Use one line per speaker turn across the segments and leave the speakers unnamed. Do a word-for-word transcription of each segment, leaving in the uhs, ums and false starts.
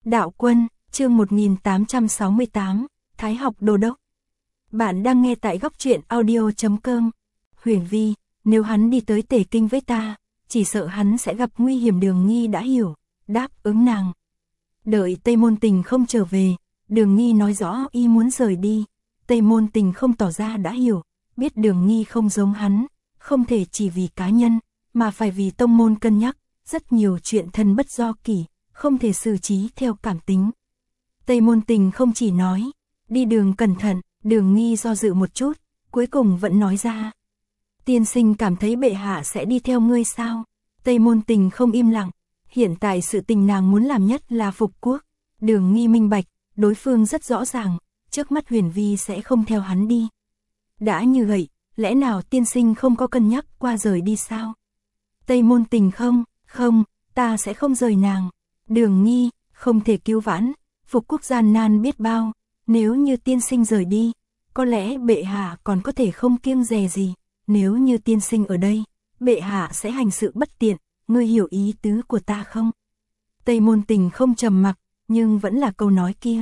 Đạo Quân, chương một nghìn tám trăm sáu mươi tám, Thái học Đô đốc. Bạn đang nghe tại góc truyện audio chấm com. Huyền Vi, nếu hắn đi tới Tề Kinh với ta, chỉ sợ hắn sẽ gặp nguy hiểm. Đường Nghi đã hiểu, đáp ứng nàng. Đợi Tây Môn Tình không trở về, Đường Nghi nói rõ y muốn rời đi. Tây Môn Tình không tỏ ra đã hiểu, biết Đường Nghi không giống hắn, không thể chỉ vì cá nhân, mà phải vì tông môn cân nhắc, rất nhiều chuyện thân bất do kỷ, không thể xử trí theo cảm tính. Tây Môn Tình không chỉ nói, đi đường cẩn thận. Đường Nghi do dự một chút, cuối cùng vẫn nói ra. Tiên sinh cảm thấy bệ hạ sẽ đi theo ngươi sao? Tây Môn Tình không im lặng, hiện tại sự tình nàng muốn làm nhất là phục quốc. Đường Nghi minh bạch, đối phương rất rõ ràng, trước mắt Huyền Vi sẽ không theo hắn đi. Đã như vậy, lẽ nào tiên sinh không có cân nhắc qua rời đi sao? Tây Môn Tình không, không, ta sẽ không rời nàng. Đường Nghi, không thể cứu vãn, phục quốc gian nan biết bao. Nếu như tiên sinh rời đi, có lẽ bệ hạ còn có thể không kiêng dè gì. Nếu như tiên sinh ở đây, bệ hạ sẽ hành sự bất tiện. Ngươi hiểu ý tứ của ta không? Tây Môn Tình không trầm mặc, nhưng vẫn là câu nói kia.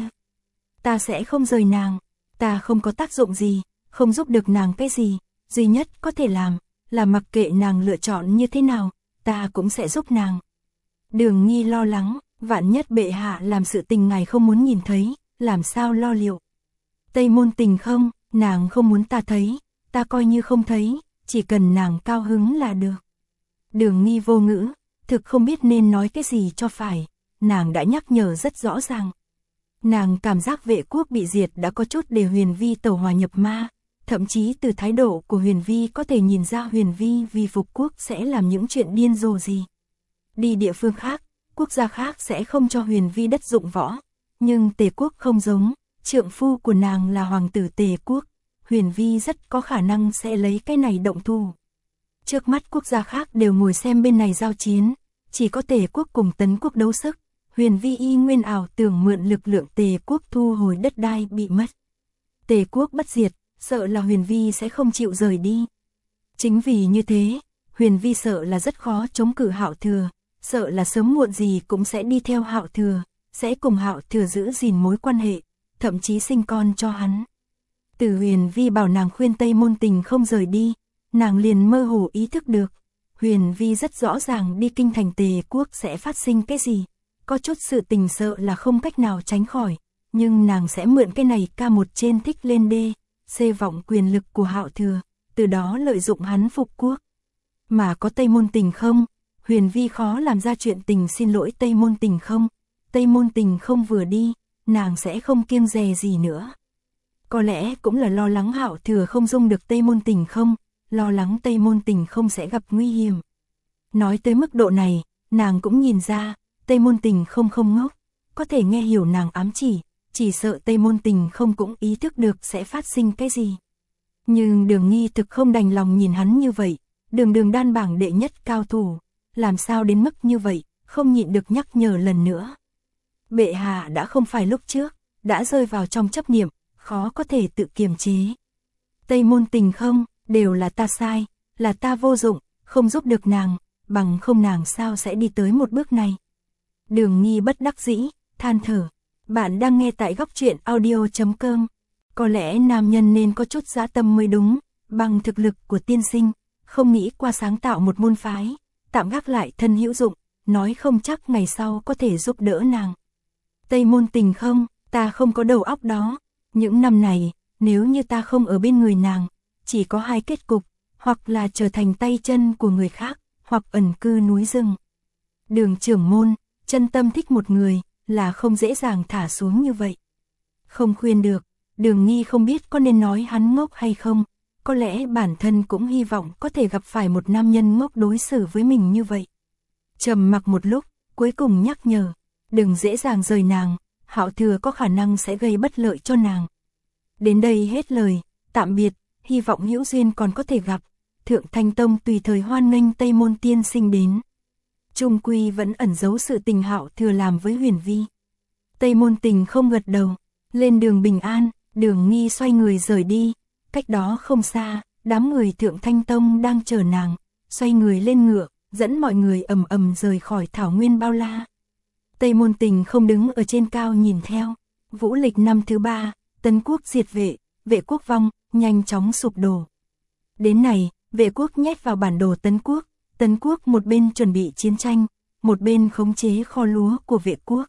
Ta sẽ không rời nàng, ta không có tác dụng gì, không giúp được nàng cái gì. Duy nhất có thể làm, là mặc kệ nàng lựa chọn như thế nào, ta cũng sẽ giúp nàng. Đường Nghi lo lắng, vạn nhất bệ hạ làm sự tình ngài không muốn nhìn thấy, làm sao lo liệu? Tây Môn Tình không, nàng không muốn ta thấy, ta coi như không thấy, chỉ cần nàng cao hứng là được. Đường Nghi vô ngữ, thực không biết nên nói cái gì cho phải, nàng đã nhắc nhở rất rõ ràng. Nàng cảm giác Vệ quốc bị diệt đã có chút để Huyền Vi tẩu hỏa nhập ma, thậm chí từ thái độ của Huyền Vi có thể nhìn ra Huyền Vi vì phục quốc sẽ làm những chuyện điên rồ gì. Đi địa phương khác, quốc gia khác sẽ không cho Huyền Vi đất dụng võ. Nhưng Tề quốc không giống, trượng phu của nàng là hoàng tử Tề quốc, Huyền Vi rất có khả năng sẽ lấy cái này động thủ. Trước mắt quốc gia khác đều ngồi xem bên này giao chiến, chỉ có Tề quốc cùng Tấn quốc đấu sức, Huyền Vi y nguyên ảo tưởng mượn lực lượng Tề quốc thu hồi đất đai bị mất. Tề quốc bất diệt, sợ là Huyền Vi sẽ không chịu rời đi. Chính vì như thế, Huyền Vi sợ là rất khó chống cự Hạo Thừa, sợ là sớm muộn gì cũng sẽ đi theo Hạo Thừa. Sẽ cùng Hạo Thừa giữ gìn mối quan hệ, thậm chí sinh con cho hắn. Từ Huyền Vi bảo nàng khuyên Tây Môn Tình không rời đi, nàng liền mơ hồ ý thức được. Huyền Vi rất rõ ràng đi kinh thành Tề quốc sẽ phát sinh cái gì, có chút sự tình sợ là không cách nào tránh khỏi, nhưng nàng sẽ mượn cái này ca một trên thích lên đê, xê vọng quyền lực của Hạo Thừa, từ đó lợi dụng hắn phục quốc. Mà có Tây Môn Tình không, Huyền Vi khó làm ra chuyện tình xin lỗi Tây Môn Tình không. Tây Môn Tình không vừa đi, nàng sẽ không kiêng dè gì nữa. Có lẽ cũng là lo lắng Hạo Thừa không dung được Tây Môn Tình không, lo lắng Tây Môn Tình không sẽ gặp nguy hiểm. Nói tới mức độ này, nàng cũng nhìn ra, Tây Môn Tình không không ngốc, có thể nghe hiểu nàng ám chỉ, chỉ sợ Tây Môn Tình không cũng ý thức được sẽ phát sinh cái gì. Nhưng Đường Nghi thực không đành lòng nhìn hắn như vậy, đường đường đan bảng đệ nhất cao thủ, làm sao đến mức như vậy, không nhịn được nhắc nhở lần nữa. Bệ hạ đã không phải lúc trước, đã rơi vào trong chấp niệm, khó có thể tự kiềm chế. Tây Môn Tình không, đều là ta sai, là ta vô dụng, không giúp được nàng, bằng không nàng sao sẽ đi tới một bước này. Đường Nghi bất đắc dĩ, than thở. Bạn đang nghe tại góc truyện audio chấm com. Có lẽ nam nhân nên có chút dã tâm mới đúng, bằng thực lực của tiên sinh, không nghĩ qua sáng tạo một môn phái, tạm gác lại thân hữu dụng, nói không chắc ngày sau có thể giúp đỡ nàng. Tây Môn Tình không, ta không có đầu óc đó. Những năm này, nếu như ta không ở bên người nàng, chỉ có hai kết cục, hoặc là trở thành tay chân của người khác, hoặc ẩn cư núi rừng. Đường trưởng môn, chân tâm thích một người, là không dễ dàng thả xuống như vậy. Không khuyên được, Đường Nghi không biết có nên nói hắn ngốc hay không, có lẽ bản thân cũng hy vọng có thể gặp phải một nam nhân ngốc đối xử với mình như vậy. Trầm mặc một lúc, cuối cùng nhắc nhở. Đừng dễ dàng rời nàng, Hạo Thừa có khả năng sẽ gây bất lợi cho nàng. Đến đây hết lời, tạm biệt, hy vọng hữu duyên còn có thể gặp. Thượng Thanh Tông tùy thời hoan nghênh Tây Môn tiên sinh đến. Trung quy vẫn ẩn giấu sự tình Hạo Thừa làm với Huyền Vi. Tây Môn Tình không gật đầu, lên đường bình an, Đường Nghi xoay người rời đi. Cách đó không xa, đám người Thượng Thanh Tông đang chờ nàng, xoay người lên ngựa, dẫn mọi người ầm ầm rời khỏi thảo nguyên bao la. Tây Môn Tình không đứng ở trên cao nhìn theo. Vũ lịch năm thứ ba, Tấn quốc diệt vệ, vệ quốc vong, nhanh chóng sụp đổ. Đến này, vệ quốc nhét vào bản đồ Tấn quốc, Tấn quốc một bên chuẩn bị chiến tranh, một bên khống chế kho lúa của vệ quốc.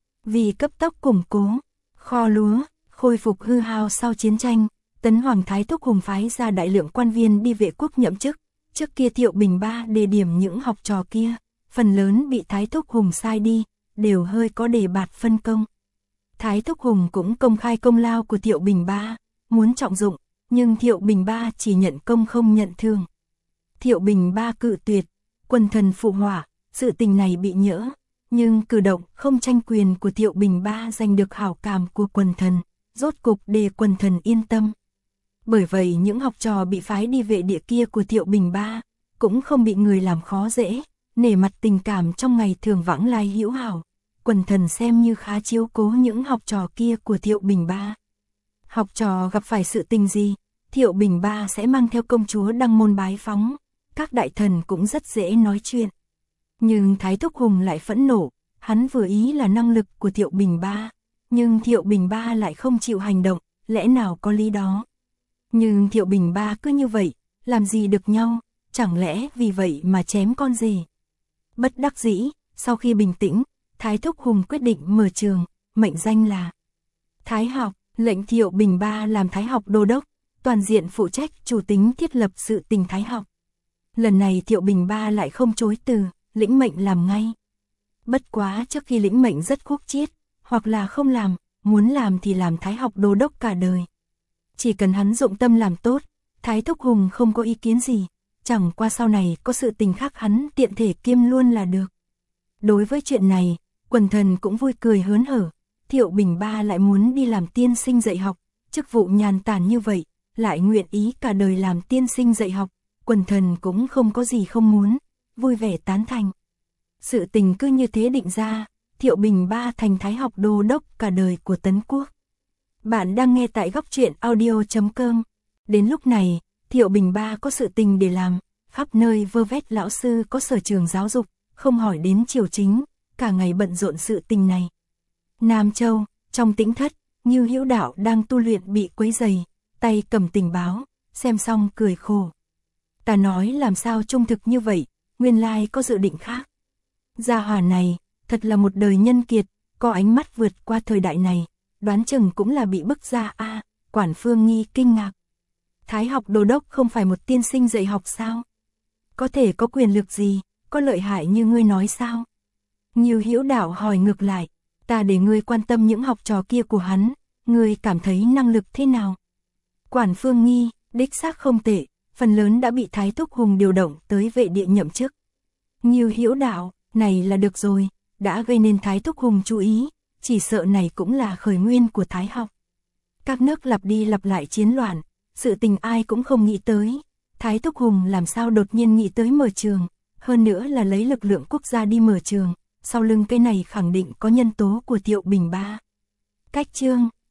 Vì cấp tốc củng cố kho lúa, khôi phục hư hao sau chiến tranh, Tấn Hoàng Thái Thúc Hùng phái ra đại lượng quan viên đi vệ quốc nhậm chức. Trước kia Thiệu Bình Ba đề điểm những học trò kia, phần lớn bị Thái Thúc Hùng sai đi, đều hơi có đề bạt phân công. Thái Thúc Hùng cũng công khai công lao của Thiệu Bình Ba, muốn trọng dụng, nhưng Thiệu Bình Ba chỉ nhận công không nhận thưởng. Thiệu Bình Ba cự tuyệt, quần thần phụ họa, sự tình này bị nhỡ, nhưng cử động không tranh quyền của Thiệu Bình Ba giành được hảo cảm của quần thần, rốt cục để quần thần yên tâm. Bởi vậy những học trò bị phái đi vệ địa kia của Thiệu Bình Ba cũng không bị người làm khó dễ, nể mặt tình cảm trong ngày thường vãng lai hữu hảo, quần thần xem như khá chiếu cố những học trò kia của Thiệu Bình Ba. Học trò gặp phải sự tình gì, Thiệu Bình Ba sẽ mang theo công chúa đăng môn bái phóng, các đại thần cũng rất dễ nói chuyện. Nhưng Thái Thúc Hùng lại phẫn nộ, hắn vừa ý là năng lực của Thiệu Bình Ba, nhưng Thiệu Bình Ba lại không chịu hành động, lẽ nào có lý đó. Nhưng Thiệu Bình Ba cứ như vậy, làm gì được nhau, chẳng lẽ vì vậy mà chém con rể. Bất đắc dĩ, sau khi bình tĩnh, Thái Thúc Hùng quyết định mở trường, mệnh danh là Thái học, lệnh Thiệu Bình Ba làm Thái học đô đốc, toàn diện phụ trách chủ tính thiết lập sự tình Thái học. Lần này Thiệu Bình Ba lại không chối từ, lĩnh mệnh làm ngay. Bất quá trước khi lĩnh mệnh rất khúc chiết, hoặc là không làm, muốn làm thì làm Thái học đô đốc cả đời. Chỉ cần hắn dụng tâm làm tốt, Thái Thúc Hùng không có ý kiến gì, chẳng qua sau này có sự tình khác hắn tiện thể kiêm luôn là được. Đối với chuyện này, quần thần cũng vui cười hớn hở, Thiệu Bình Ba lại muốn đi làm tiên sinh dạy học, chức vụ nhàn tản như vậy, lại nguyện ý cả đời làm tiên sinh dạy học, quần thần cũng không có gì không muốn, vui vẻ tán thành. Sự tình cứ như thế định ra, Thiệu Bình Ba thành Thái học đô đốc cả đời của Tấn quốc. Bạn đang nghe tại góc truyện audio chấm com. Đến lúc này, Thiệu Bình Ba có sự tình để làm, khắp nơi vơ vét lão sư có sở trường giáo dục, không hỏi đến triều chính, cả ngày bận rộn sự tình này. Nam Châu, trong tĩnh thất, Ngưu Hữu Đạo đang tu luyện bị quấy rầy, tay cầm tình báo, xem xong cười khổ. Ta nói làm sao trung thực như vậy, nguyên lai có dự định khác. Gia hỏa này, thật là một đời nhân kiệt, có ánh mắt vượt qua thời đại này, đoán chừng cũng là bị bức ra a. À, Quản Phương Nghi kinh ngạc. Thái học đô đốc không phải một tiên sinh dạy học sao? Có thể có quyền lực gì, có lợi hại như ngươi nói sao? Ngưu Hữu Đạo hỏi ngược lại, ta để ngươi quan tâm những học trò kia của hắn, ngươi cảm thấy năng lực thế nào? Quản Phương Nghi, đích xác không tệ, phần lớn đã bị Thái Thúc Hùng điều động tới vệ địa nhậm chức. Ngưu Hữu Đạo, này là được rồi, đã gây nên Thái Thúc Hùng chú ý, chỉ sợ này cũng là khởi nguyên của Thái học. Các nước lặp đi lặp lại chiến loạn, sự tình ai cũng không nghĩ tới, Thái Thúc Hùng làm sao đột nhiên nghĩ tới mở trường, hơn nữa là lấy lực lượng quốc gia đi mở trường, sau lưng cái này khẳng định có nhân tố của Thiệu Bình Ba. Cách chương